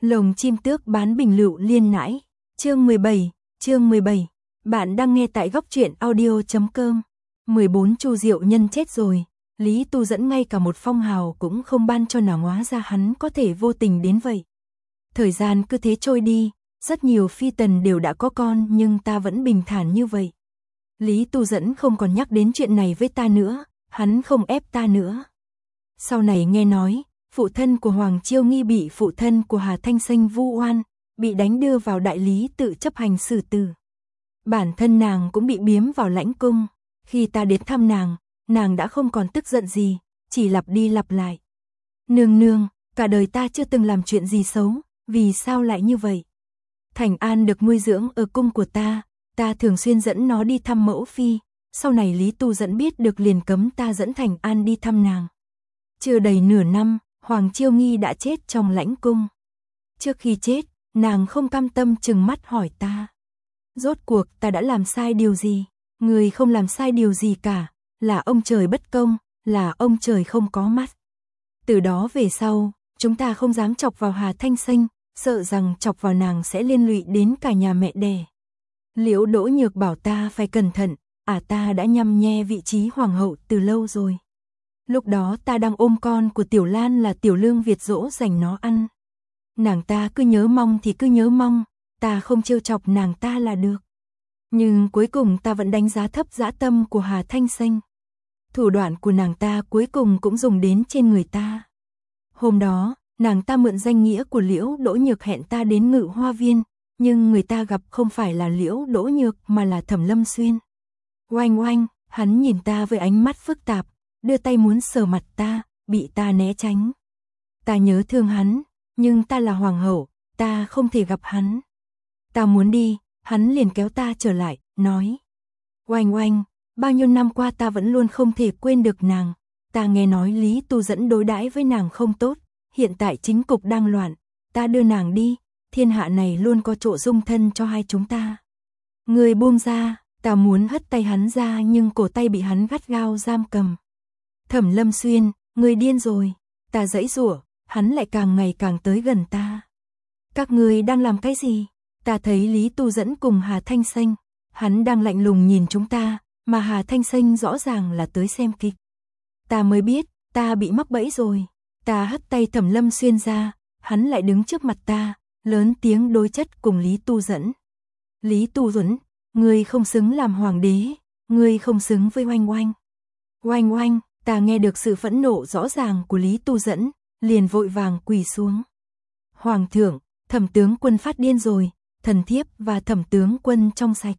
Lồng chim tước bán bình lựu liên nãi. Chương 17. Bạn đang nghe tại góc truyện audio.com. 14 Chu Diệu Nhân chết rồi, Lý Tu Dẫn ngay cả một phong hào cũng không ban cho nào, hóa ra hắn có thể vô tình đến vậy. Thời gian cứ thế trôi đi, rất nhiều phi tần đều đã có con nhưng ta vẫn bình thản như vậy. Lý Tu Dẫn không còn nhắc đến chuyện này với ta nữa, hắn không ép ta nữa. Sau này nghe nói, phụ thân của Hoàng Chiêu Nghi bị phụ thân của Hà Thanh Xanh vu oan, bị đánh đưa vào đại lý tự chấp hành xử tử. Bản thân nàng cũng bị biếm vào lãnh cung, khi ta đến thăm nàng đã không còn tức giận gì, chỉ lặp đi lặp lại. Nương nương, cả đời ta chưa từng làm chuyện gì xấu, vì sao lại như vậy? Thành An được nuôi dưỡng ở cung của ta thường xuyên dẫn nó đi thăm mẫu phi, sau này Lý Tu Dẫn biết được liền cấm ta dẫn Thành An đi thăm nàng. Chưa đầy nửa năm, Hoàng Chiêu Nghi đã chết trong lãnh cung. Trước khi chết, nàng không cam tâm trừng mắt hỏi ta. Rốt cuộc ta đã làm sai điều gì? Người không làm sai điều gì cả, là ông trời bất công, là ông trời không có mắt. Từ đó về sau, chúng ta không dám chọc vào Hà Thanh Xanh, sợ rằng chọc vào nàng sẽ liên lụy đến cả nhà mẹ đẻ. Liễu Đỗ Nhược bảo ta phải cẩn thận, ta đã nhăm nhe vị trí hoàng hậu từ lâu rồi. Lúc đó ta đang ôm con của Tiểu Lan là Tiểu Lương Việt dỗ dành nó ăn. Nàng ta cứ nhớ mong thì cứ nhớ mong, ta không trêu chọc nàng ta là được. Nhưng cuối cùng ta vẫn đánh giá thấp dã tâm của Hà Thanh Xanh. Thủ đoạn của nàng ta cuối cùng cũng dùng đến trên người ta. Hôm đó, nàng ta mượn danh nghĩa của Liễu Đỗ Nhược hẹn ta đến Ngự Hoa Viên, nhưng người ta gặp không phải là Liễu Đỗ Nhược mà là Thẩm Lâm Xuyên. Oanh oanh, hắn nhìn ta với ánh mắt phức tạp, đưa tay muốn sờ mặt ta, bị ta né tránh. Ta nhớ thương hắn, nhưng ta là hoàng hậu, ta không thể gặp hắn. Ta muốn đi, hắn liền kéo ta trở lại, nói. Oanh oanh, bao nhiêu năm qua ta vẫn luôn không thể quên được nàng. Ta nghe nói Lý Tu Dẫn đối đãi với nàng không tốt, hiện tại chính cục đang loạn, ta đưa nàng đi, thiên hạ này luôn có chỗ dung thân cho hai chúng ta. Người buông ra, ta muốn hất tay hắn ra nhưng cổ tay bị hắn gắt gao giam cầm. Thẩm Lâm Xuyên, người điên rồi, ta giãy giụa, hắn lại càng ngày càng tới gần ta. Các ngươi đang làm cái gì? Ta thấy Lý Tu Dẫn cùng Hà Thanh Xanh, hắn đang lạnh lùng nhìn chúng ta, mà Hà Thanh Xanh rõ ràng là tới xem kịch. Ta mới biết, ta bị mắc bẫy rồi. Ta hất tay Thẩm Lâm Xuyên ra, hắn lại đứng trước mặt ta, lớn tiếng đối chất cùng Lý Tu Dẫn. Lý Tu Dẫn, ngươi không xứng làm hoàng đế, ngươi không xứng với Oanh Oanh. Oanh Oanh, ta nghe được sự phẫn nộ rõ ràng của Lý Tu Dẫn, liền vội vàng quỳ xuống. Hoàng thượng, Thẩm tướng quân phát điên rồi, thần thiếp và Thẩm tướng quân trong sạch.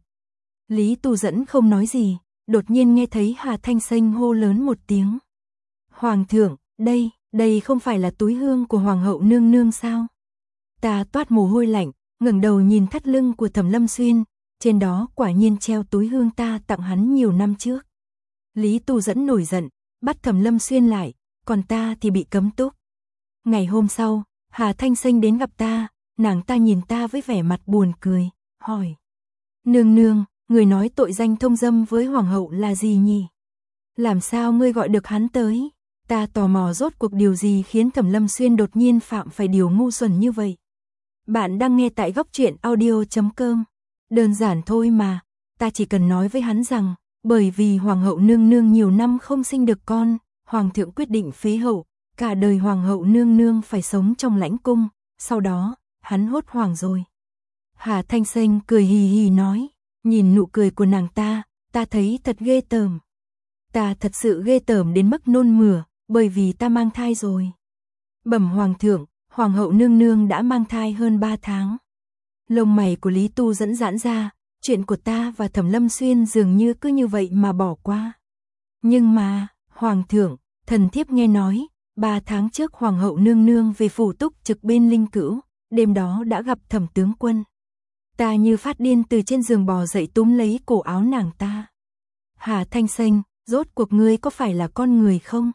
Lý Tu Dẫn không nói gì, đột nhiên nghe thấy Hà Thanh Xanh hô lớn một tiếng. Hoàng thượng, đây không phải là túi hương của Hoàng hậu nương nương sao? Ta toát mồ hôi lạnh, ngẩng đầu nhìn thắt lưng của Thẩm Lâm Xuyên, trên đó quả nhiên treo túi hương ta tặng hắn nhiều năm trước. Lý Tu Dẫn nổi giận, bắt Thẩm Lâm Xuyên lại, còn ta thì bị cấm túc. Ngày hôm sau, Hà Thanh Xanh đến gặp ta, nàng ta nhìn ta với vẻ mặt buồn cười, hỏi. Nương nương, người nói tội danh thông dâm với Hoàng hậu là gì nhỉ? Làm sao ngươi gọi được hắn tới? Ta tò mò rốt cuộc điều gì khiến Thẩm Lâm Xuyên đột nhiên phạm phải điều ngu xuẩn như vậy. Bạn đang nghe tại góc truyện audio.com. Đơn giản thôi mà, ta chỉ cần nói với hắn rằng, bởi vì Hoàng hậu nương nương nhiều năm không sinh được con, Hoàng thượng quyết định phế hậu, cả đời Hoàng hậu nương nương phải sống trong lãnh cung, sau đó, hắn hốt hoảng rồi. Hà Thanh Xanh cười hì hì nói, nhìn nụ cười của nàng ta thấy thật ghê tởm. Ta thật sự ghê tởm đến mức nôn mửa, bởi vì ta mang thai rồi. Bẩm Hoàng thượng, Hoàng hậu nương nương đã mang thai hơn 3 tháng. Lông mày của Lý Tu Dẫn giãn ra, chuyện của ta và Thẩm Lâm Xuyên dường như cứ như vậy mà bỏ qua. Nhưng mà, Hoàng thượng, thần thiếp nghe nói, 3 tháng trước Hoàng hậu nương nương về phủ túc trực bên Linh Cữu, đêm đó đã gặp Thẩm tướng quân. Ta như phát điên từ trên giường bò dậy túm lấy cổ áo nàng ta. Hà Thanh Xanh, rốt cuộc ngươi có phải là con người không?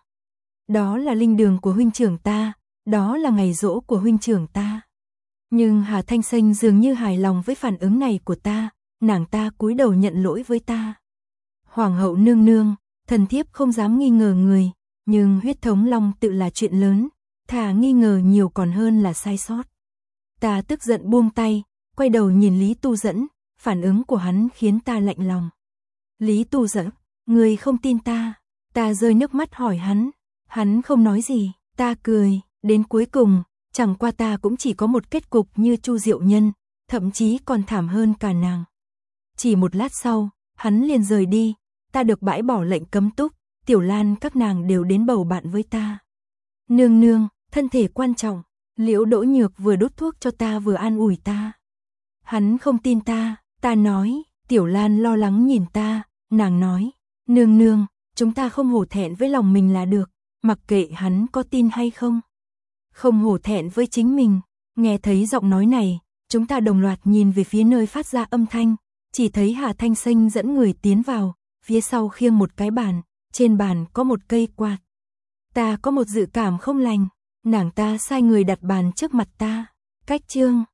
Đó là linh đường của huynh trưởng ta, đó là ngày giỗ của huynh trưởng ta. Nhưng Hà Thanh Xanh dường như hài lòng với phản ứng này của ta, nàng ta cúi đầu nhận lỗi với ta. Hoàng hậu nương nương, thần thiếp không dám nghi ngờ người, nhưng huyết thống long tự là chuyện lớn, thà nghi ngờ nhiều còn hơn là sai sót. Ta tức giận buông tay, quay đầu nhìn Lý Tu Dẫn, phản ứng của hắn khiến ta lạnh lòng. Lý Tu Dẫn, người không tin ta. Ta rơi nước mắt hỏi hắn không nói gì, ta cười, đến cuối cùng, chẳng qua ta cũng chỉ có một kết cục như Chu Diệu Nhân, thậm chí còn thảm hơn cả nàng. Chỉ một lát sau, hắn liền rời đi, ta được bãi bỏ lệnh cấm túc, Tiểu Lan các nàng đều đến bầu bạn với ta. Nương nương, thân thể quan trọng, Liễu Đỗ Nhược vừa đốt thuốc cho ta vừa an ủi ta. Hắn không tin ta, ta nói, Tiểu Lan lo lắng nhìn ta, nàng nói, nương nương, chúng ta không hổ thẹn với lòng mình là được, mặc kệ hắn có tin hay không. Không hổ thẹn với chính mình, nghe thấy giọng nói này, chúng ta đồng loạt nhìn về phía nơi phát ra âm thanh, chỉ thấy Hà Thanh Xanh dẫn người tiến vào, phía sau khiêng một cái bàn, trên bàn có một cây quạt. Ta có một dự cảm không lành, nàng ta sai người đặt bàn trước mặt ta, cách chương.